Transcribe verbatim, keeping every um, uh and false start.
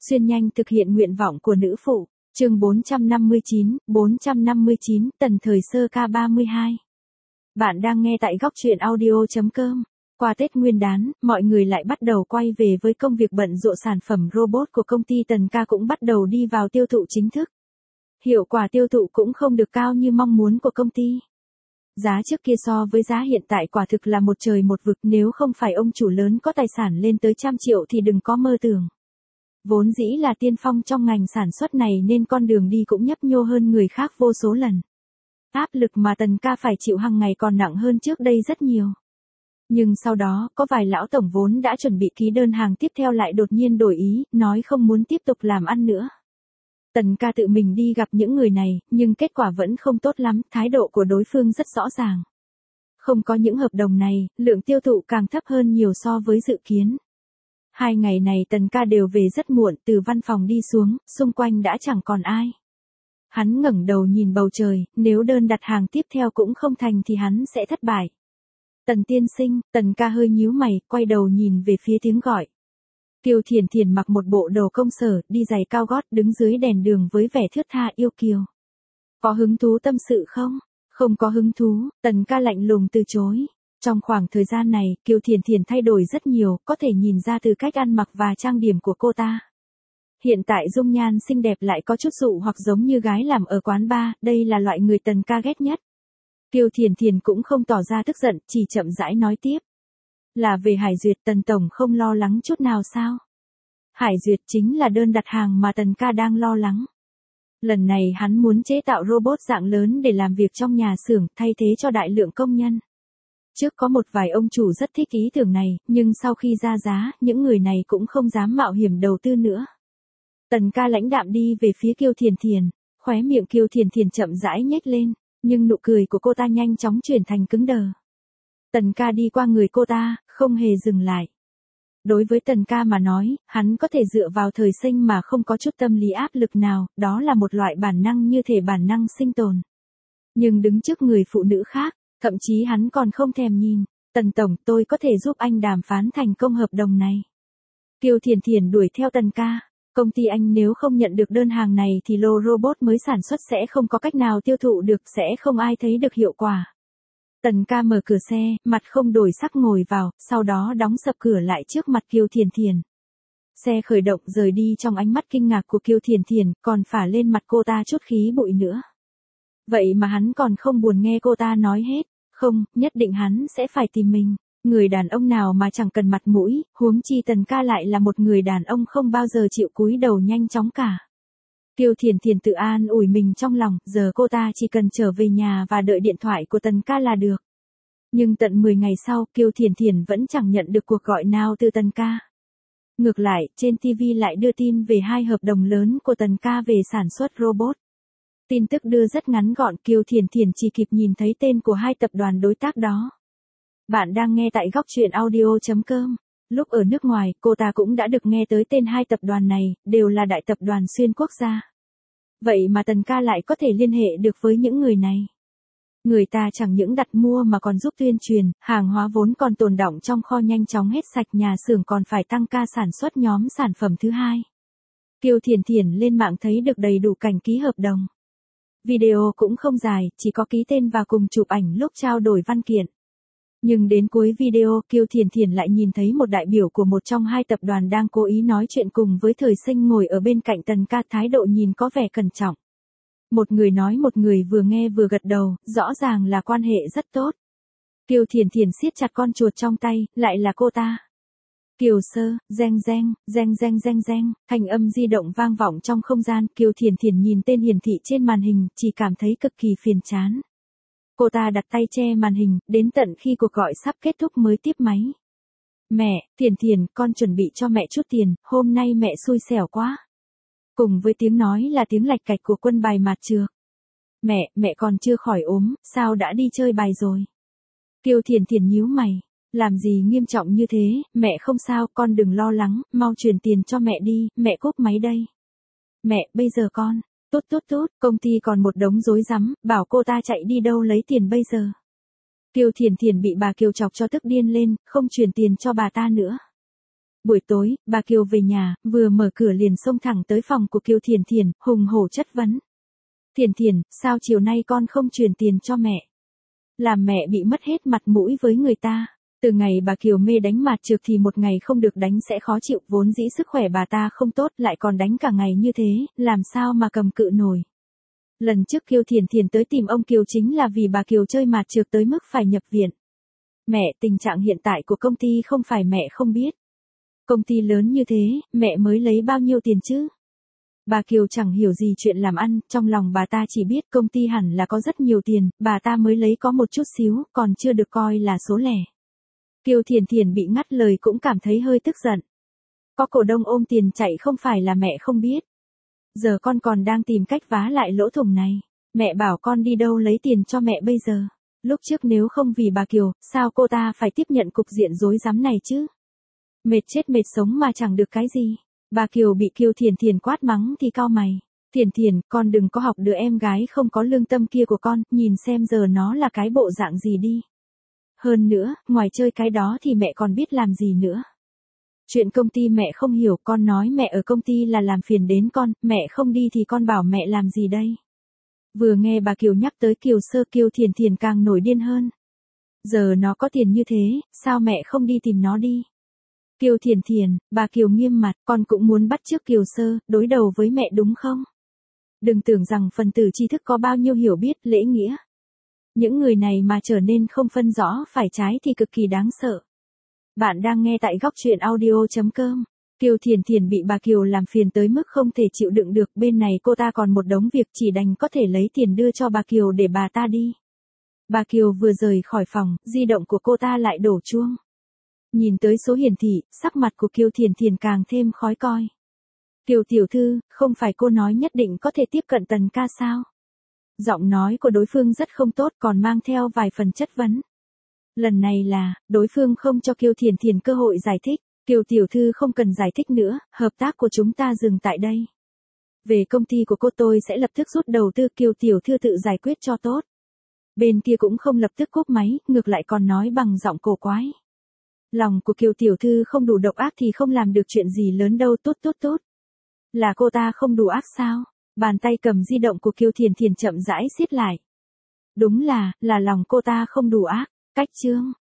Xuyên nhanh thực hiện nguyện vọng của nữ phụ. Chương bốn trăm năm mươi chín, bốn trăm năm mươi chín, Tần thời sơ ca ba mươi hai. Bạn đang nghe tại góc truyện audio chấm com. Qua Tết Nguyên đán, mọi người lại bắt đầu quay về với công việc bận rộn, sản phẩm robot của công ty Tần Ca cũng bắt đầu đi vào tiêu thụ chính thức. Hiệu quả tiêu thụ cũng không được cao như mong muốn của công ty. Giá trước kia so với giá hiện tại quả thực là một trời một vực, nếu không phải ông chủ lớn có tài sản lên tới trăm triệu thì đừng có mơ tưởng. Vốn dĩ là tiên phong trong ngành sản xuất này nên con đường đi cũng nhấp nhô hơn người khác vô số lần. Áp lực mà Tần Ca phải chịu hàng ngày còn nặng hơn trước đây rất nhiều. Nhưng sau đó, có vài lão tổng vốn đã chuẩn bị ký đơn hàng tiếp theo lại đột nhiên đổi ý, nói không muốn tiếp tục làm ăn nữa. Tần Ca tự mình đi gặp những người này, nhưng kết quả vẫn không tốt lắm, thái độ của đối phương rất rõ ràng. Không có những hợp đồng này, lượng tiêu thụ càng thấp hơn nhiều so với dự kiến. Hai ngày này Tần Ca đều về rất muộn, từ văn phòng đi xuống, xung quanh đã chẳng còn ai. Hắn ngẩng đầu nhìn bầu trời, nếu đơn đặt hàng tiếp theo cũng không thành thì hắn sẽ thất bại. Tần tiên sinh, Tần Ca hơi nhíu mày, quay đầu nhìn về phía tiếng gọi. Kiều Thiền Thiền mặc một bộ đồ công sở, đi giày cao gót, đứng dưới đèn đường với vẻ thướt tha yêu kiều. Có hứng thú tâm sự không? Không có hứng thú, Tần Ca lạnh lùng từ chối. Trong khoảng thời gian này, Kiều Thiền Thiền thay đổi rất nhiều, có thể nhìn ra từ cách ăn mặc và trang điểm của cô ta. Hiện tại dung nhan xinh đẹp lại có chút dụ hoặc giống như gái làm ở quán bar, đây là loại người Tần Ca ghét nhất. Kiều Thiền Thiền cũng không tỏ ra tức giận, chỉ chậm rãi nói tiếp. Là về Hải Duyệt, Tần Tổng không lo lắng chút nào sao? Hải Duyệt chính là đơn đặt hàng mà Tần Ca đang lo lắng. Lần này hắn muốn chế tạo robot dạng lớn để làm việc trong nhà xưởng, thay thế cho đại lượng công nhân. Trước có một vài ông chủ rất thích ý tưởng này, nhưng sau khi ra giá, những người này cũng không dám mạo hiểm đầu tư nữa. Tần Ca lãnh đạm đi về phía Kiều Thiền Thiền, khóe miệng Kiều Thiền Thiền chậm rãi nhếch lên, nhưng nụ cười của cô ta nhanh chóng chuyển thành cứng đờ. Tần Ca đi qua người cô ta, không hề dừng lại. Đối với Tần Ca mà nói, hắn có thể dựa vào thời sinh mà không có chút tâm lý áp lực nào, đó là một loại bản năng như thể bản năng sinh tồn. Nhưng đứng trước người phụ nữ khác, thậm chí hắn còn không thèm nhìn. Tần Tổng, tôi có thể giúp anh đàm phán thành công hợp đồng này. Kiều Thiền Thiền đuổi theo Tần Ca. Công ty anh nếu không nhận được đơn hàng này thì lô robot mới sản xuất sẽ không có cách nào tiêu thụ được, sẽ không ai thấy được hiệu quả. Tần Ca mở cửa xe, mặt không đổi sắc ngồi vào, sau đó đóng sập cửa lại trước mặt Kiều Thiền Thiền. Xe khởi động rời đi trong ánh mắt kinh ngạc của Kiều Thiền Thiền, còn phả lên mặt cô ta chút khí bụi nữa. Vậy mà hắn còn không buồn nghe cô ta nói hết, không, nhất định hắn sẽ phải tìm mình. Người đàn ông nào mà chẳng cần mặt mũi, huống chi Tần Ca lại là một người đàn ông không bao giờ chịu cúi đầu nhanh chóng cả. Kiều Thiền Thiền tự an ủi mình trong lòng, giờ cô ta chỉ cần trở về nhà và đợi điện thoại của Tần Ca là được. Nhưng tận mười ngày sau, Kiều Thiền Thiền vẫn chẳng nhận được cuộc gọi nào từ Tần Ca. Ngược lại, trên ti vi lại đưa tin về hai hợp đồng lớn của Tần Ca về sản xuất robot. Tin tức đưa rất ngắn gọn, Kiều Thiền Thiền chỉ kịp nhìn thấy tên của hai tập đoàn đối tác đó. Bạn đang nghe tại góc truyện audio chấm com. Lúc ở nước ngoài, cô ta cũng đã được nghe tới tên hai tập đoàn này, đều là đại tập đoàn xuyên quốc gia. Vậy mà Tần Ca lại có thể liên hệ được với những người này. Người ta chẳng những đặt mua mà còn giúp tuyên truyền, hàng hóa vốn còn tồn đọng trong kho nhanh chóng hết sạch, nhà xưởng còn phải tăng ca sản xuất nhóm sản phẩm thứ hai. Kiều Thiền Thiền lên mạng thấy được đầy đủ cảnh ký hợp đồng. Video cũng không dài, chỉ có ký tên và cùng chụp ảnh lúc trao đổi văn kiện. Nhưng đến cuối video, Kiều Thiền Thiền lại nhìn thấy một đại biểu của một trong hai tập đoàn đang cố ý nói chuyện cùng với thời sinh ngồi ở bên cạnh Tần Ca, thái độ nhìn có vẻ cẩn trọng. Một người nói một người vừa nghe vừa gật đầu, rõ ràng là quan hệ rất tốt. Kiều Thiền Thiền siết chặt con chuột trong tay, lại là cô ta. Kiều sơ, reng reng, reng reng reng reng, thanh âm di động vang vọng trong không gian, Kiều Thiền Thiền nhìn tên hiển thị trên màn hình, chỉ cảm thấy cực kỳ phiền chán. Cô ta đặt tay che màn hình, đến tận khi cuộc gọi sắp kết thúc mới tiếp máy. Mẹ, Thiền Thiền, con chuẩn bị cho mẹ chút tiền, hôm nay mẹ xui xẻo quá. Cùng với tiếng nói là tiếng lạch cạch của quân bài mạt trược. Mẹ, mẹ còn chưa khỏi ốm, sao đã đi chơi bài rồi? Kiều Thiền Thiền nhíu mày. Làm gì nghiêm trọng như thế, mẹ không sao, con đừng lo lắng, mau truyền tiền cho mẹ đi, mẹ cúp máy đây. Mẹ, bây giờ con, tốt tốt tốt, công ty còn một đống rối rắm, bảo cô ta chạy đi đâu lấy tiền bây giờ. Kiều Thiền Thiền bị bà Kiều chọc cho tức điên lên, không truyền tiền cho bà ta nữa. Buổi tối, bà Kiều về nhà, vừa mở cửa liền xông thẳng tới phòng của Kiều Thiền Thiền, hùng hổ chất vấn. Thiền Thiền, sao chiều nay con không truyền tiền cho mẹ? Làm mẹ bị mất hết mặt mũi với người ta. Từ ngày bà Kiều mê đánh mạt trược thì một ngày không được đánh sẽ khó chịu, vốn dĩ sức khỏe bà ta không tốt lại còn đánh cả ngày như thế, làm sao mà cầm cự nổi. Lần trước Kiều Thiền Thiền tới tìm ông Kiều chính là vì bà Kiều chơi mạt trược tới mức phải nhập viện. Mẹ, tình trạng hiện tại của công ty không phải mẹ không biết. Công ty lớn như thế, mẹ mới lấy bao nhiêu tiền chứ? Bà Kiều chẳng hiểu gì chuyện làm ăn, trong lòng bà ta chỉ biết công ty hẳn là có rất nhiều tiền, bà ta mới lấy có một chút xíu, còn chưa được coi là số lẻ. Kiều Thiền Thiền bị ngắt lời cũng cảm thấy hơi tức giận. Có cổ đông ôm tiền chạy không phải là mẹ không biết. Giờ con còn đang tìm cách vá lại lỗ thủng này. Mẹ bảo con đi đâu lấy tiền cho mẹ bây giờ. Lúc trước nếu không vì bà Kiều, sao cô ta phải tiếp nhận cục diện rối rắm này chứ? Mệt chết mệt sống mà chẳng được cái gì. Bà Kiều bị Kiều Thiền Thiền quát mắng thì cau mày. Thiền Thiền, con đừng có học đứa em gái không có lương tâm kia của con, nhìn xem giờ nó là cái bộ dạng gì đi. Hơn nữa, ngoài chơi cái đó thì mẹ còn biết làm gì nữa. Chuyện công ty mẹ không hiểu, con nói mẹ ở công ty là làm phiền đến con, mẹ không đi thì con bảo mẹ làm gì đây? Vừa nghe bà Kiều nhắc tới Kiều Sơ, Kiều Thiền Thiền càng nổi điên hơn. Giờ nó có tiền như thế, sao mẹ không đi tìm nó đi? Kiều Thiền Thiền, bà Kiều nghiêm mặt, con cũng muốn bắt chước Kiều Sơ, đối đầu với mẹ đúng không? Đừng tưởng rằng phần tử tri thức có bao nhiêu hiểu biết, lễ nghĩa. Những người này mà trở nên không phân rõ phải trái thì cực kỳ đáng sợ. Bạn đang nghe tại góc truyện audio.com. Kiều Thiền Thiền bị bà Kiều làm phiền tới mức không thể chịu đựng được, bên này cô ta còn một đống việc, chỉ đành có thể lấy tiền đưa cho bà Kiều để bà ta đi. Bà Kiều vừa rời khỏi phòng, di động của cô ta lại đổ chuông. Nhìn tới số hiển thị, sắc mặt của Kiều Thiền Thiền càng thêm khó coi. Kiều tiểu thư, không phải cô nói nhất định có thể tiếp cận Tần ca sao? Giọng nói của đối phương rất không tốt, còn mang theo vài phần chất vấn. Lần này là, đối phương không cho Kiều Thiền Thiền cơ hội giải thích. Kiều tiểu thư không cần giải thích nữa, hợp tác của chúng ta dừng tại đây. Về công ty của cô tôi sẽ lập tức rút đầu tư, Kiều tiểu thư tự giải quyết cho tốt. Bên kia cũng không lập tức cúp máy, ngược lại còn nói bằng giọng cổ quái. Lòng của Kiều tiểu thư không đủ độc ác thì không làm được chuyện gì lớn đâu, tốt tốt tốt. Là cô ta không đủ ác sao? Bàn tay cầm di động của Kiều Thiền Thiền chậm rãi siết lại. Đúng là, là lòng cô ta không đủ ác. Cách chương.